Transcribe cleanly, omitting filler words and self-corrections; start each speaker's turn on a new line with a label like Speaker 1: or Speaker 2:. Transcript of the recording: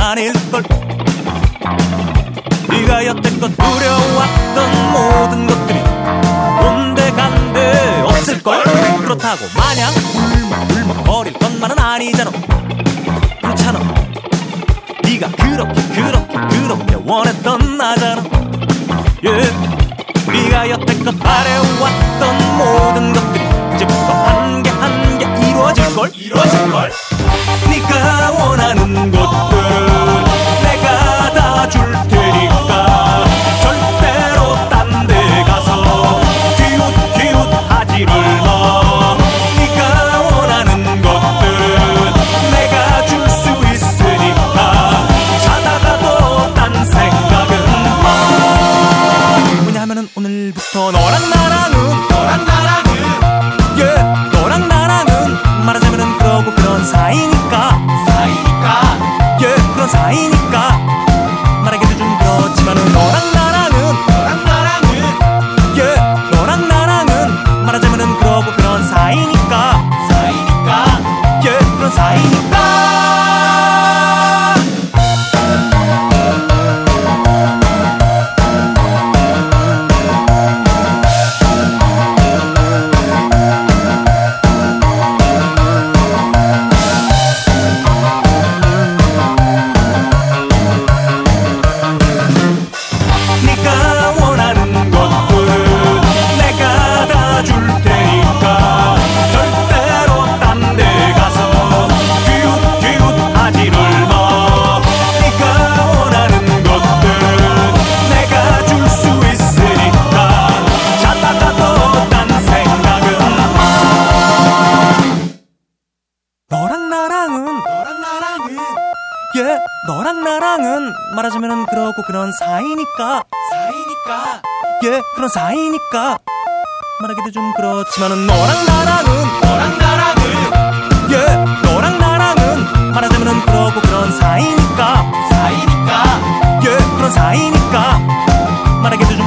Speaker 1: 아닐걸. 네가 여태껏 두려워왔던 모든 것들이 온데간데 없을걸. 그렇다고 마냥 울먹울먹거릴 것만은 아니잖아. 그렇잖아. 네가 그렇게 원했던 나잖아. 네가 여태껏 바래왔던 모든 것들이 이제부터 한 개 한 개 이루어질걸. 네가 원하는 것들은 내가 다 줄 테니까 절대로 딴 데 가서 기웃하지를 마. 네가 원하는 것들은 내가 줄 수 있으니까 자다가도 딴 생각은 마. 왜냐하면은 오늘부터 너랑 나랑은 너랑 나랑은 말하자면은 그러고 그런 사이니까 그런 사이니까 말하기도 좀 그렇지만은 너랑 나랑은 너랑 나랑은 말하자면은 그러고 그런 사이니까 그런 사이니까. 너랑 나랑은 말하자면은 그러고 그런 사이니까 그런 사이니까 말하기도 좀 그렇지만은 너랑 나랑은 너랑 나랑은 말하자면은 그러고 그런 사이니까 그런 사이니까 말하기도 좀